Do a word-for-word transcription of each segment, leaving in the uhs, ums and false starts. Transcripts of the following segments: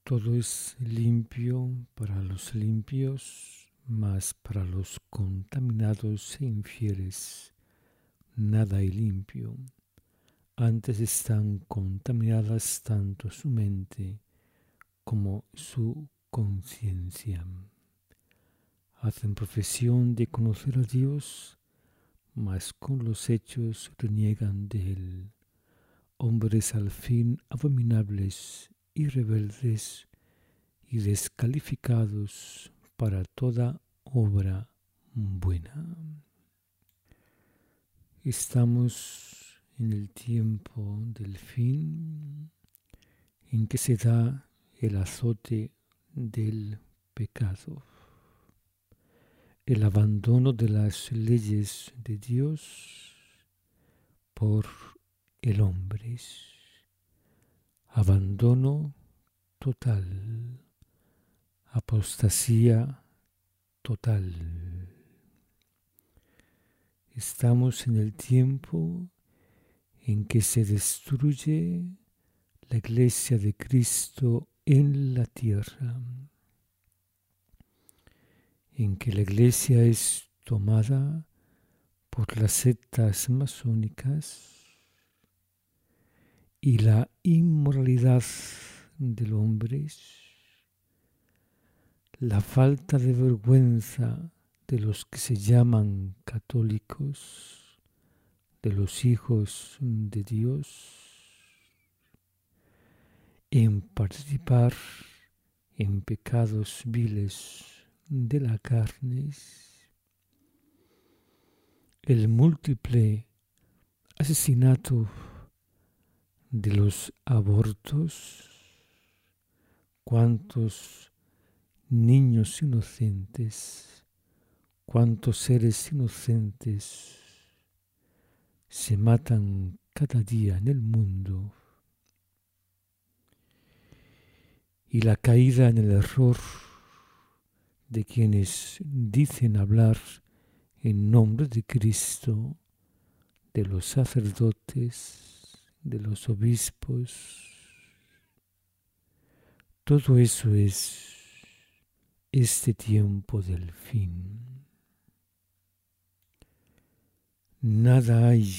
Todo es limpio para los limpios, mas para los contaminados e infieles nada hay limpio. Antes están contaminadas tanto su mente como su conciencia. Hacen profesión de conocer a Dios, mas con los hechos reniegan de Él. Hombres al fin abominables y rebeldes y descalificados para toda obra buena. Estamos en el tiempo del fin, en que se da el azote del pecado, el abandono de las leyes de Dios por el hombre, abandono total, apostasía total. Estamos en el tiempo en que se destruye la iglesia de Cristo en la tierra, en que la iglesia es tomada por las sectas masónicas y la inmoralidad del hombre, la falta de vergüenza de los que se llaman católicos, de los hijos de Dios, en participar en pecados viles de la carne, el múltiple asesinato de los abortos, cuántos niños inocentes, cuántos seres inocentes se matan cada día en el mundo, y la caída en el error de quienes dicen hablar en nombre de Cristo, de los sacerdotes, de los obispos. Todo eso es este tiempo del fin. Nada hay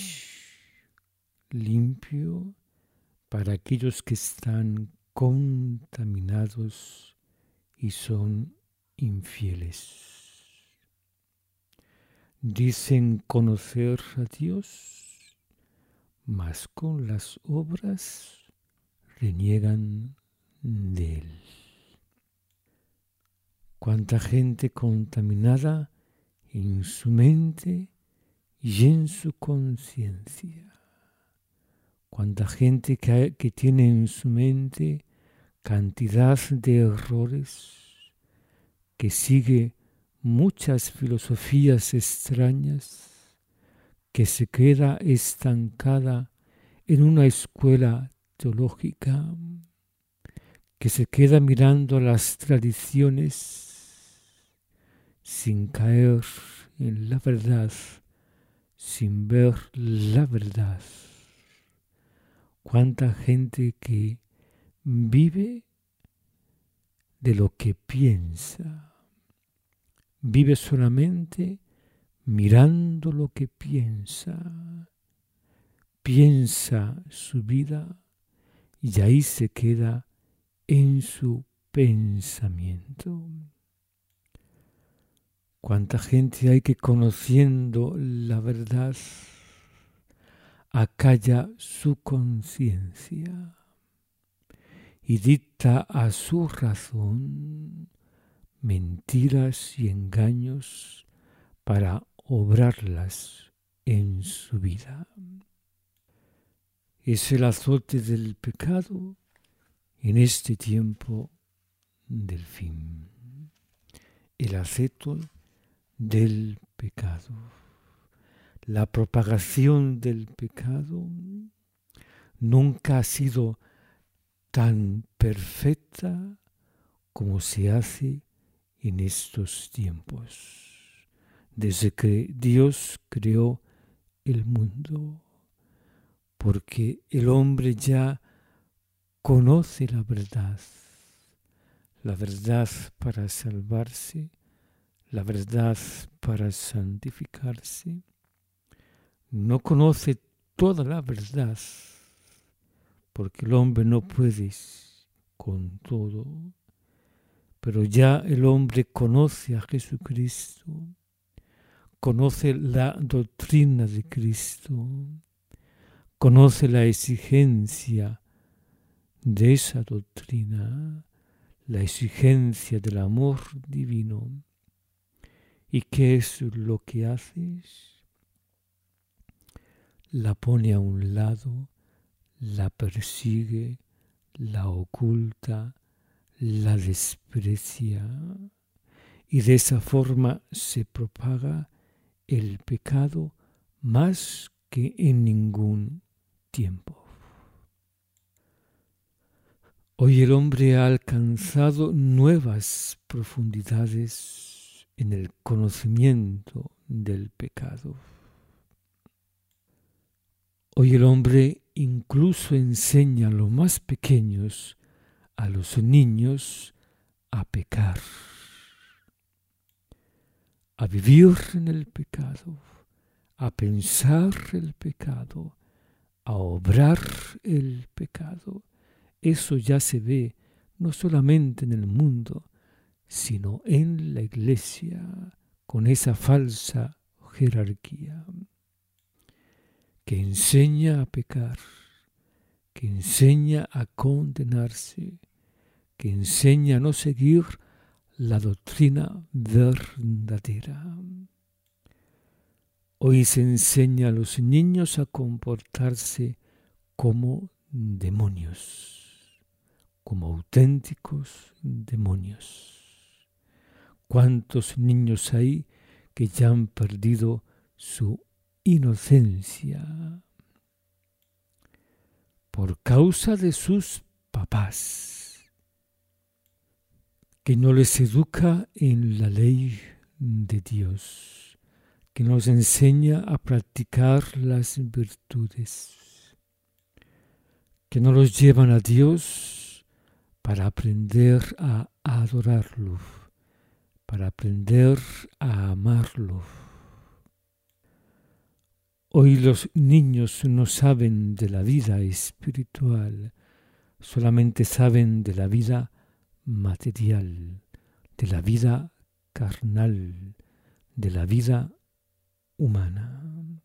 limpio para aquellos que están contaminados y son infieles. Dicen conocer a Dios, mas con las obras reniegan de Él. Cuánta gente contaminada en su mente y en su conciencia. Cuánta gente que, que tiene en su mente cantidad de errores, que sigue muchas filosofías extrañas, que se queda estancada en una escuela teológica, que se queda mirando las tradiciones sin caer en la verdad, sin ver la verdad. Cuánta gente que vive de lo que piensa, vive solamente mirando lo que piensa, piensa su vida y ahí se queda en su pensamiento. Cuánta gente hay que, conociendo la verdad, acalla su conciencia y dicta a su razón mentiras y engaños para obrarlas en su vida. Es el azote del pecado en este tiempo del fin. El aceto del pecado. La propagación del pecado nunca ha sido tan perfecta como se hace en estos tiempos, desde que Dios creó el mundo, porque el hombre ya conoce la verdad, la verdad para salvarse, la verdad para santificarse. No conoce toda la verdad, porque el hombre no puede con todo, pero ya el hombre conoce a Jesucristo, conoce la doctrina de Cristo, conoce la exigencia de esa doctrina, la exigencia del amor divino. ¿Y qué es lo que haces? La pone a un lado, la persigue, la oculta, la desprecia, y de esa forma se propaga el pecado más que en ningún tiempo. Hoy el hombre ha alcanzado nuevas profundidades en el conocimiento del pecado. Hoy el hombre incluso enseña a los más pequeños, a los niños, a pecar, a vivir en el pecado, a pensar el pecado, a obrar el pecado. Eso ya se ve no solamente en el mundo, sino en la iglesia, con esa falsa jerarquía que enseña a pecar, que enseña a condenarse, que enseña a no seguir la doctrina verdadera. Hoy se enseña a los niños a comportarse como demonios, como auténticos demonios. ¿Cuántos niños hay que ya han perdido su inocencia por causa de sus papás, que no les educa en la ley de Dios, que nos enseña a practicar las virtudes, que no los llevan a Dios para aprender a adorarlo, para aprender a amarlo? Hoy los niños no saben de la vida espiritual, solamente saben de la vida material, de la vida carnal, de la vida humana.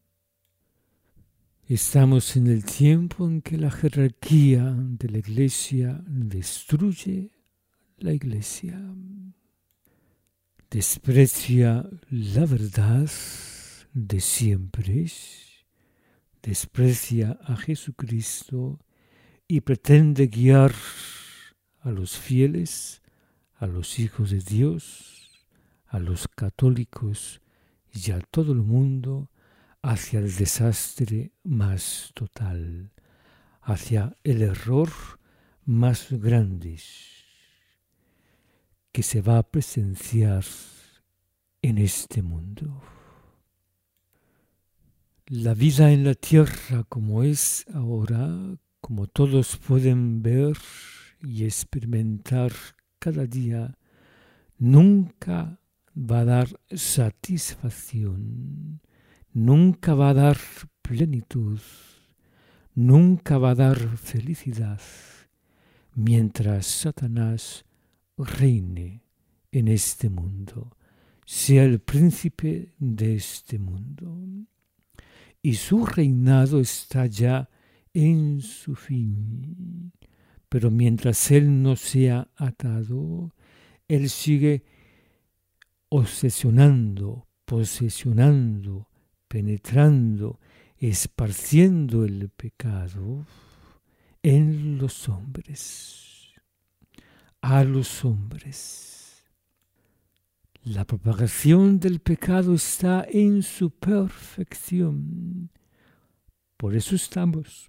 Estamos en el tiempo en que la jerarquía de la iglesia destruye la iglesia, desprecia la verdad de siempre, desprecia a Jesucristo y pretende guiar a los fieles, a los hijos de Dios, a los católicos y a todo el mundo hacia el desastre más total, hacia el error más grande que se va a presenciar en este mundo. La vida en la tierra como es ahora, como todos pueden ver y experimentar cada día, nunca va a dar satisfacción, nunca va a dar plenitud, nunca va a dar felicidad, mientras Satanás reine en este mundo, sea el príncipe de este mundo. Y su reinado está ya en su fin. Pero mientras él no sea atado, él sigue obsesionando, posesionando, penetrando, esparciendo el pecado en los hombres, a los hombres. La propagación del pecado está en su perfección. Por eso estamos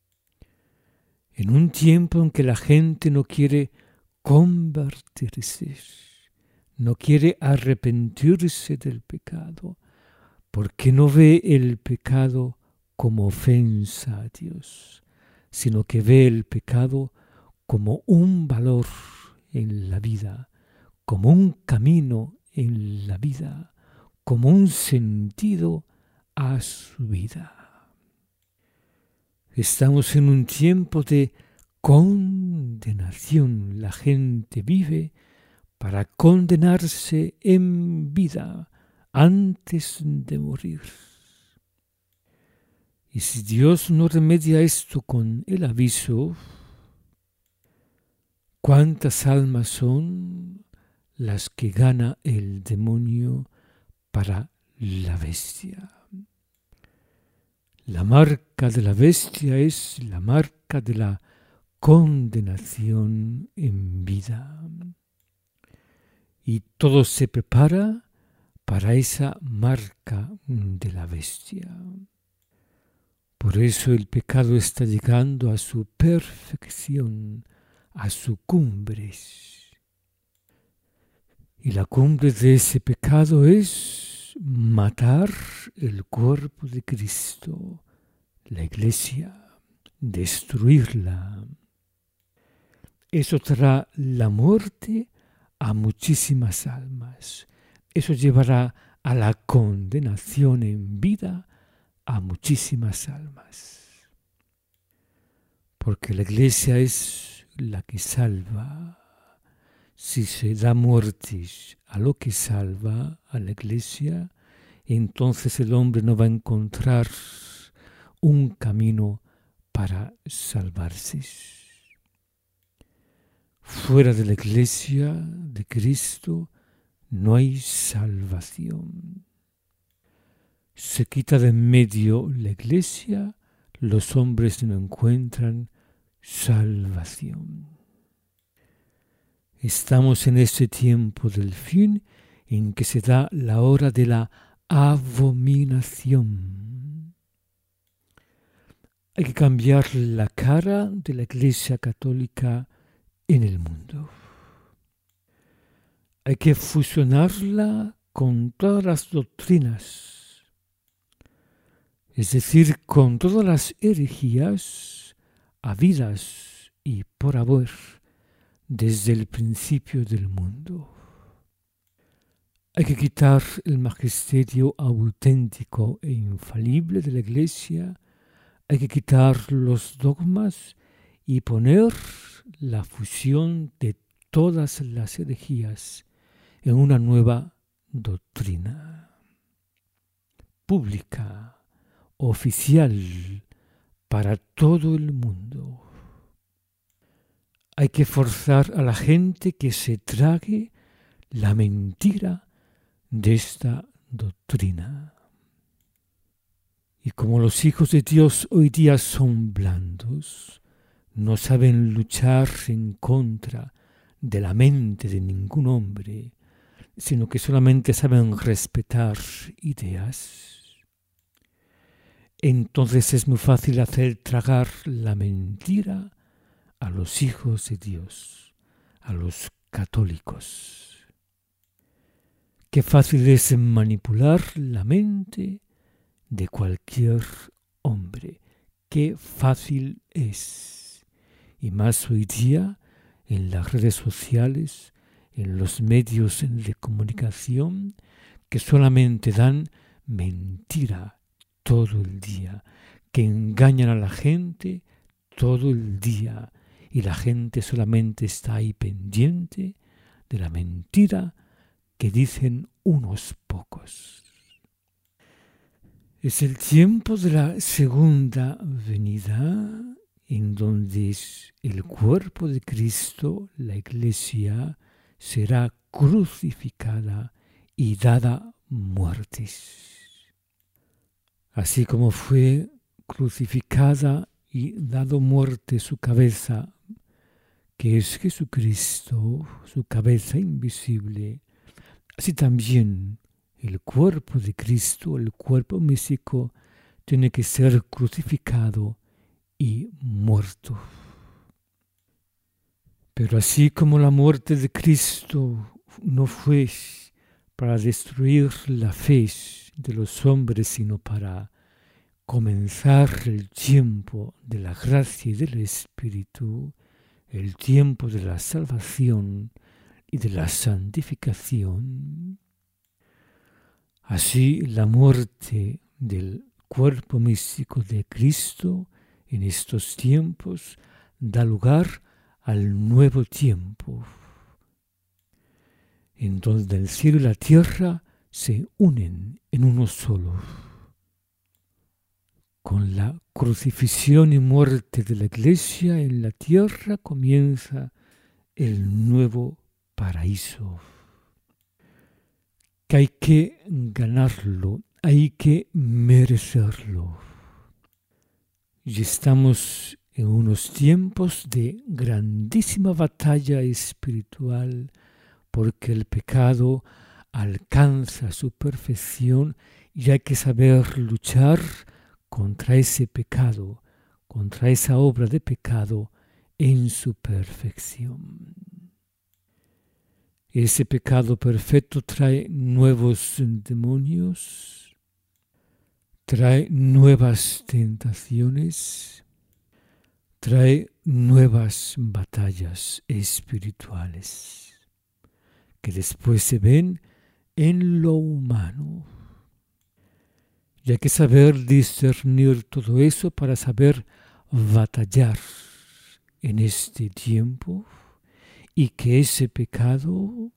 en un tiempo en que la gente no quiere convertirse, no quiere arrepentirse del pecado, porque no ve el pecado como ofensa a Dios, sino que ve el pecado como un valor en la vida, como un camino en la vida, como un sentido a su vida. Estamos en un tiempo de condenación. La gente vive para condenarse en vida antes de morir. Y si Dios no remedia esto con el aviso, ¿cuántas almas son las que gana el demonio para la bestia? La marca de la bestia es la marca de la condenación en vida. Y todo se prepara para esa marca de la bestia. Por eso el pecado está llegando a su perfección, a su cumbre. Y la cumbre de ese pecado es matar el cuerpo de Cristo, la Iglesia, destruirla. Eso traerá la muerte a muchísimas almas. Eso llevará a la condenación en vida a muchísimas almas. Porque la Iglesia es la que salva. Si se da muerte a lo que salva, a la Iglesia, entonces el hombre no va a encontrar un camino para salvarse. Fuera de la Iglesia de Cristo no hay salvación. Se quita de en medio la Iglesia, los hombres no encuentran salvación. Estamos en ese tiempo del fin en que se da la hora de la abominación. Hay que cambiar la cara de la Iglesia católica en el mundo. Hay que fusionarla con todas las doctrinas, es decir, con todas las herejías habidas y por haber desde el principio del mundo. Hay que quitar el magisterio auténtico e infalible de la Iglesia, hay que quitar los dogmas y poner la fusión de todas las herejías en una nueva doctrina pública, oficial, para todo el mundo. Hay que forzar a la gente que se trague la mentira de esta doctrina. Y como los hijos de Dios hoy día son blandos, no saben luchar en contra de la mente de ningún hombre, sino que solamente saben respetar ideas, entonces es muy fácil hacer tragar la mentira a los hijos de Dios, a los católicos. Qué fácil es manipular la mente de cualquier hombre. Qué fácil es. Y más hoy día en las redes sociales, en los medios de comunicación, que solamente dan mentira todo el día, que engañan a la gente todo el día, y la gente solamente está ahí pendiente de la mentira que dicen unos pocos. Es el tiempo de la segunda venida, en donde el cuerpo de Cristo, la Iglesia, será crucificada y dada muertes. Así como fue crucificada y dado muerte su cabeza, que es Jesucristo, su cabeza invisible, así también el cuerpo de Cristo, el cuerpo místico, tiene que ser crucificado y muerto. Pero así como la muerte de Cristo no fue para destruir la fe de los hombres, sino para comenzar el tiempo de la gracia y del Espíritu, el tiempo de la salvación y de la santificación. Así, la muerte del cuerpo místico de Cristo en estos tiempos da lugar al nuevo tiempo, en donde el cielo y la tierra se unen en uno solo. Con la crucifixión y muerte de la Iglesia en la tierra comienza el nuevo paraíso, que hay que ganarlo, hay que merecerlo. Y estamos en unos tiempos de grandísima batalla espiritual, porque el pecado alcanza su perfección y hay que saber luchar contra ese pecado, contra esa obra de pecado en su perfección. Ese pecado perfecto trae nuevos demonios, trae nuevas tentaciones, trae nuevas batallas espirituales que después se ven en lo humano. Y hay que saber discernir todo eso para saber batallar en este tiempo y que ese pecado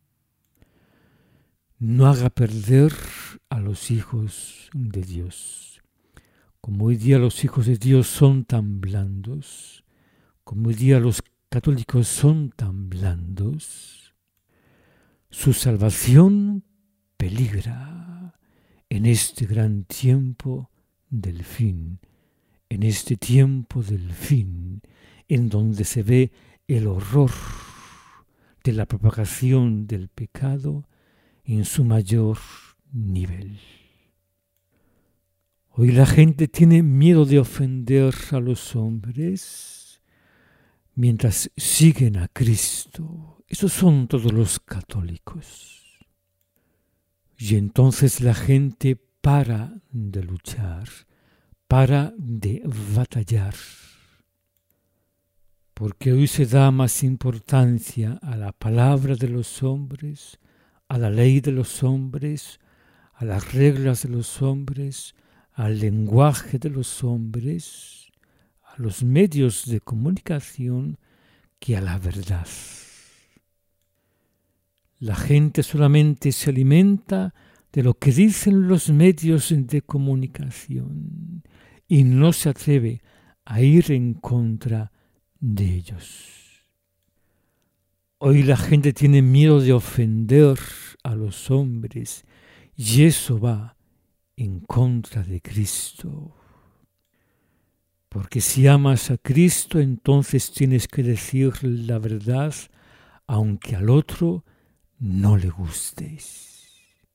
no haga perder a los hijos de Dios. Como hoy día los hijos de Dios son tan blandos, como hoy día los católicos son tan blandos, su salvación peligra en este gran tiempo del fin, en este tiempo del fin, en donde se ve el horror de la propagación del pecado en su mayor nivel. Hoy la gente tiene miedo de ofender a los hombres mientras siguen a Cristo. Esos son todos los católicos. Y entonces la gente para de luchar, para de batallar. Porque hoy se da más importancia a la palabra de los hombres, a la ley de los hombres, a las reglas de los hombres, al lenguaje de los hombres, a los medios de comunicación, que a la verdad. La gente solamente se alimenta de lo que dicen los medios de comunicación y no se atreve a ir en contra de ellos. Hoy la gente tiene miedo de ofender a los hombres y eso va en contra de Cristo. Porque si amas a Cristo, entonces tienes que decir la verdad, aunque al otro no le gustes.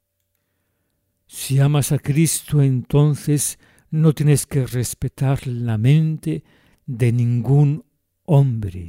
Si amas a Cristo, entonces no tienes que respetar la mente de ningún hombre.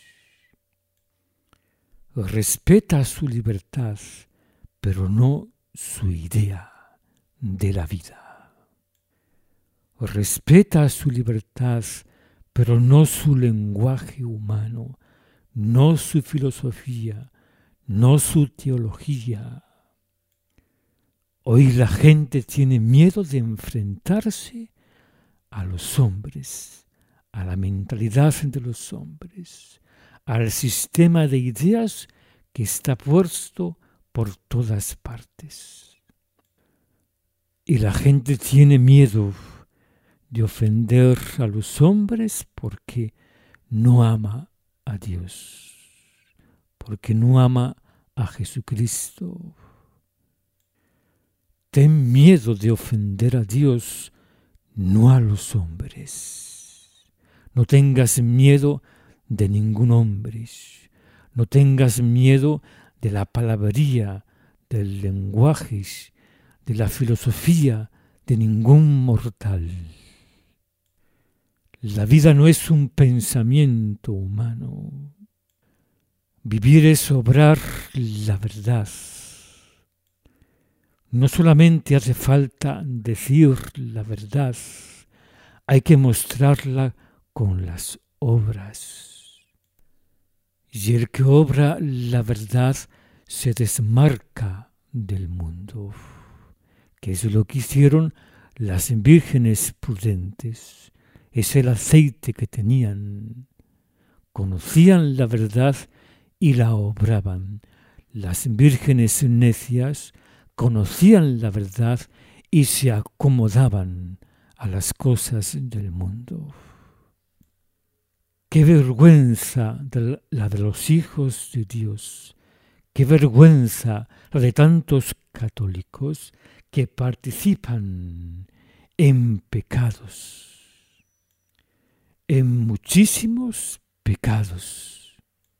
Respeta su libertad, pero no su idea de la vida. Respeta su libertad, pero no su lenguaje humano, no su filosofía, no su teología. Hoy la gente tiene miedo de enfrentarse a los hombres, a la mentalidad de los hombres, al sistema de ideas que está puesto por todas partes. Y la gente tiene miedo de ofender a los hombres porque no ama a Dios, porque no ama a Jesucristo. Ten miedo de ofender a Dios, no a los hombres. No tengas miedo de ningún hombre. No tengas miedo de la palabrería, del lenguaje, de la filosofía de ningún mortal. La vida no es un pensamiento humano. Vivir es obrar la verdad. No solamente hace falta decir la verdad, hay que mostrarla con las obras. y el que obra la verdad se desmarca del mundo, que es lo que hicieron las vírgenes prudentes. Es el aceite que tenían. Conocían la verdad y la obraban. Las vírgenes necias conocían la verdad y se acomodaban a las cosas del mundo. ¡Qué vergüenza de la de los hijos de Dios! ¡Qué vergüenza la de tantos católicos que participan en pecados, en muchísimos pecados!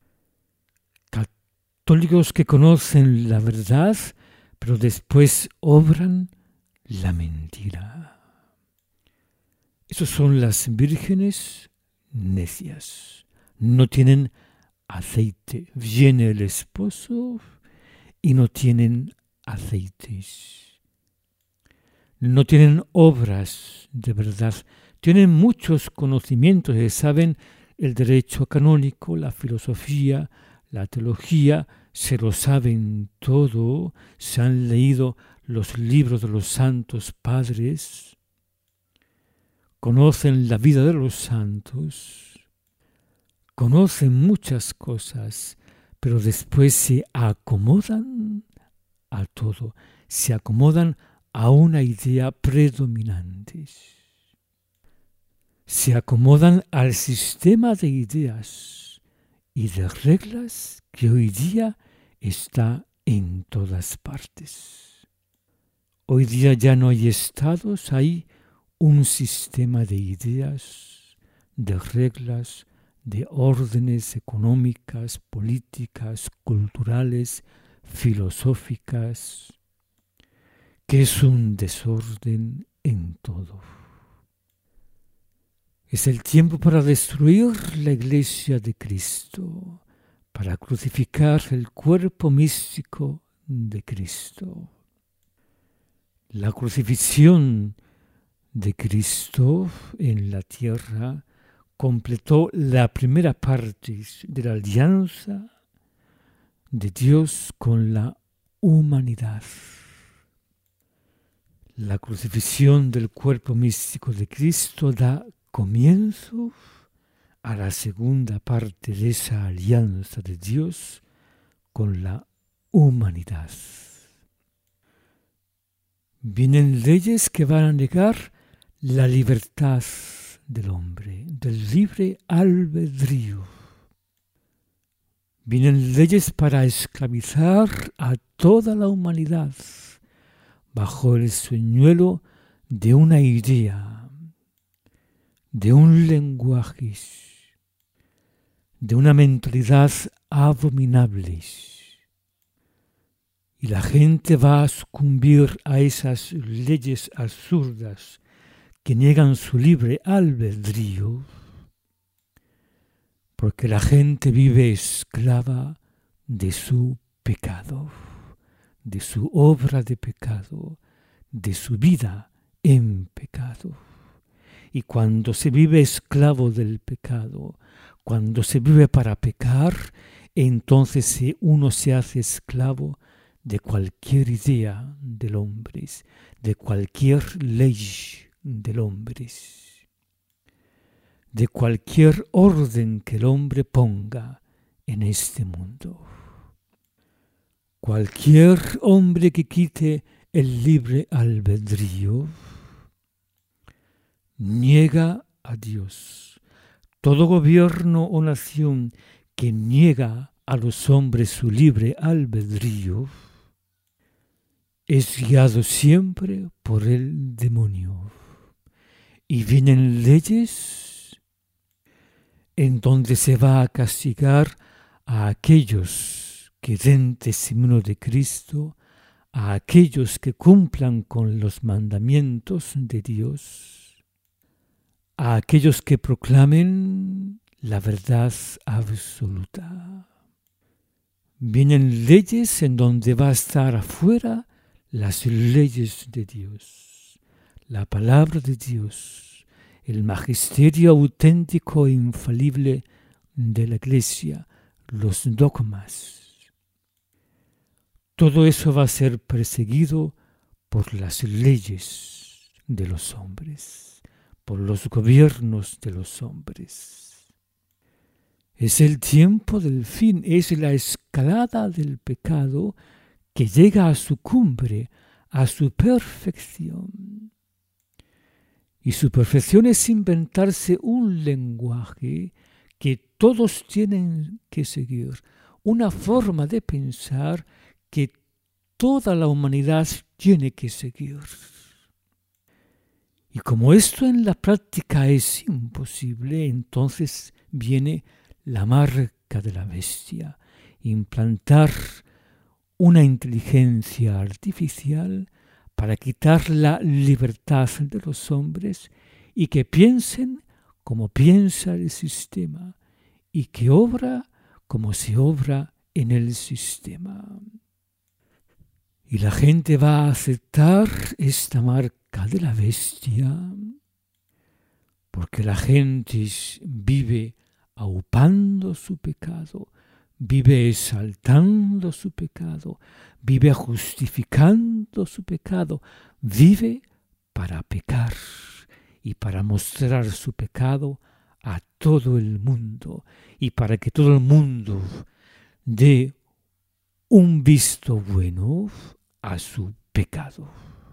Católicos que conocen la verdad, pero después obran la mentira. Esos son las vírgenes necias. No tienen aceite. Viene el esposo y no tienen aceites. No tienen obras de verdad. Tienen muchos conocimientos, saben el derecho canónico, la filosofía, la teología, se lo saben todo, se han leído los libros de los santos padres, conocen la vida de los santos, conocen muchas cosas, pero después se acomodan a todo, se acomodan a una idea predominante. Se acomodan al sistema de ideas y de reglas que hoy día está en todas partes. Hoy día ya no hay estados, hay un sistema de ideas, de reglas, de órdenes económicas, políticas, culturales, filosóficas, que es un desorden en todo. Es el tiempo para destruir la Iglesia de Cristo, para crucificar el cuerpo místico de Cristo. La crucifixión de Cristo en la tierra completó la primera parte de la alianza de Dios con la humanidad. La crucifixión del cuerpo místico de Cristo da comienzo a la segunda parte de esa alianza de Dios con la humanidad. Vienen leyes que van a negar la libertad del hombre, del libre albedrío. Vienen leyes para esclavizar a toda la humanidad bajo el señuelo de una idea, de un lenguaje, de una mentalidad abominable. Y la gente va a sucumbir a esas leyes absurdas que niegan su libre albedrío, porque la gente vive esclava de su pecado, de su obra de pecado, de su vida en pecado. Y cuando se vive esclavo del pecado, cuando se vive para pecar, entonces uno se hace esclavo de cualquier idea del hombre, de cualquier ley del hombre, de cualquier orden que el hombre ponga en este mundo. Cualquier hombre que quite el libre albedrío niega a Dios. Todo gobierno o nación que niega a los hombres su libre albedrío es guiado siempre por el demonio. Y vienen leyes en donde se va a castigar a aquellos que den testimonio de Cristo, a aquellos que cumplan con los mandamientos de Dios, a aquellos que proclamen la verdad absoluta. Vienen leyes en donde va a estar afuera las leyes de Dios, la palabra de Dios, el magisterio auténtico e infalible de la Iglesia, los dogmas. Todo eso va a ser perseguido por las leyes de los hombres, por los gobiernos de los hombres. Es el tiempo del fin, es la escalada del pecado que llega a su cumbre, a su perfección. Y su perfección es inventarse un lenguaje que todos tienen que seguir, una forma de pensar que toda la humanidad tiene que seguir. Y como esto en la práctica es imposible, entonces viene la marca de la bestia, implantar una inteligencia artificial para quitar la libertad de los hombres y que piensen como piensa el sistema y que obra como se obra en el sistema. Y la gente va a aceptar esta marca de la bestia porque la gente vive aupando su pecado, vive exaltando su pecado, vive justificando su pecado, vive para pecar y para mostrar su pecado a todo el mundo y para que todo el mundo dé un visto bueno a su pecado.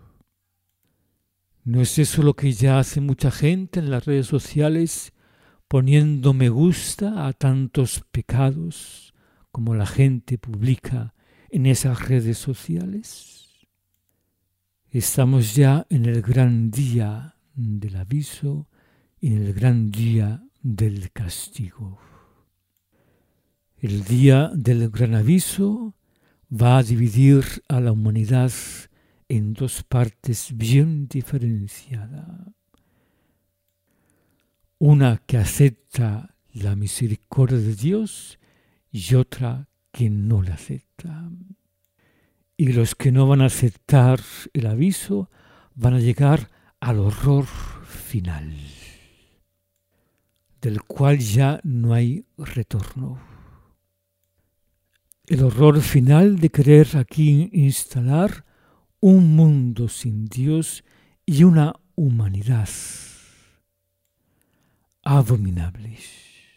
¿No es eso lo que ya hace mucha gente en las redes sociales, poniendo me gusta a tantos pecados como la gente publica en esas redes sociales? Estamos ya en el gran día del aviso y en el gran día del castigo. El día del gran aviso va a dividir a la humanidad en dos partes bien diferenciadas. Una que acepta la misericordia de Dios y otra que no la acepta. Y los que no van a aceptar el aviso van a llegar al horror final, del cual ya no hay retorno. El horror final de querer aquí instalar un mundo sin Dios y una humanidad abominables.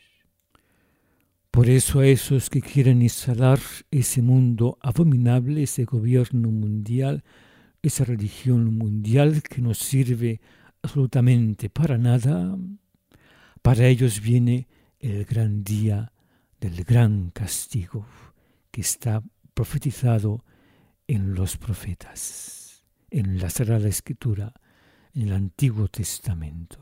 Por eso a esos que quieren instalar ese mundo abominable, ese gobierno mundial, esa religión mundial que no sirve absolutamente para nada, para ellos viene el gran día del gran castigo que está profetizado en los profetas, en la Sagrada Escritura, en el Antiguo Testamento.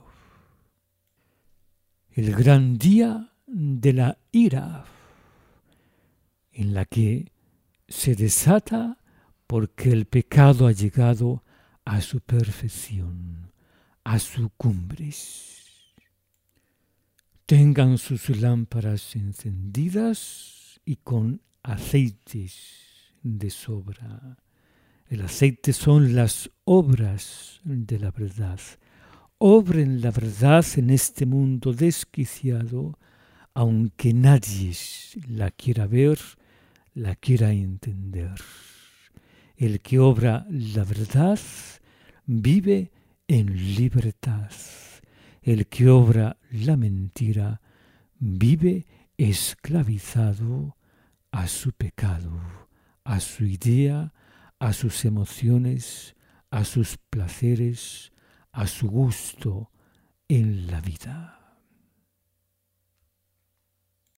El gran día de la ira, en la que se desata porque el pecado ha llegado a su perfección, a su cumbre. Tengan sus lámparas encendidas y con aceites de sobra. El aceite son las obras de la verdad. Obren la verdad en este mundo desquiciado, aunque nadie la quiera ver, la quiera entender. El que obra la verdad vive en libertad. El que obra la mentira vive esclavizado a su pecado, a su idea, a sus emociones, a sus placeres, a su gusto en la vida.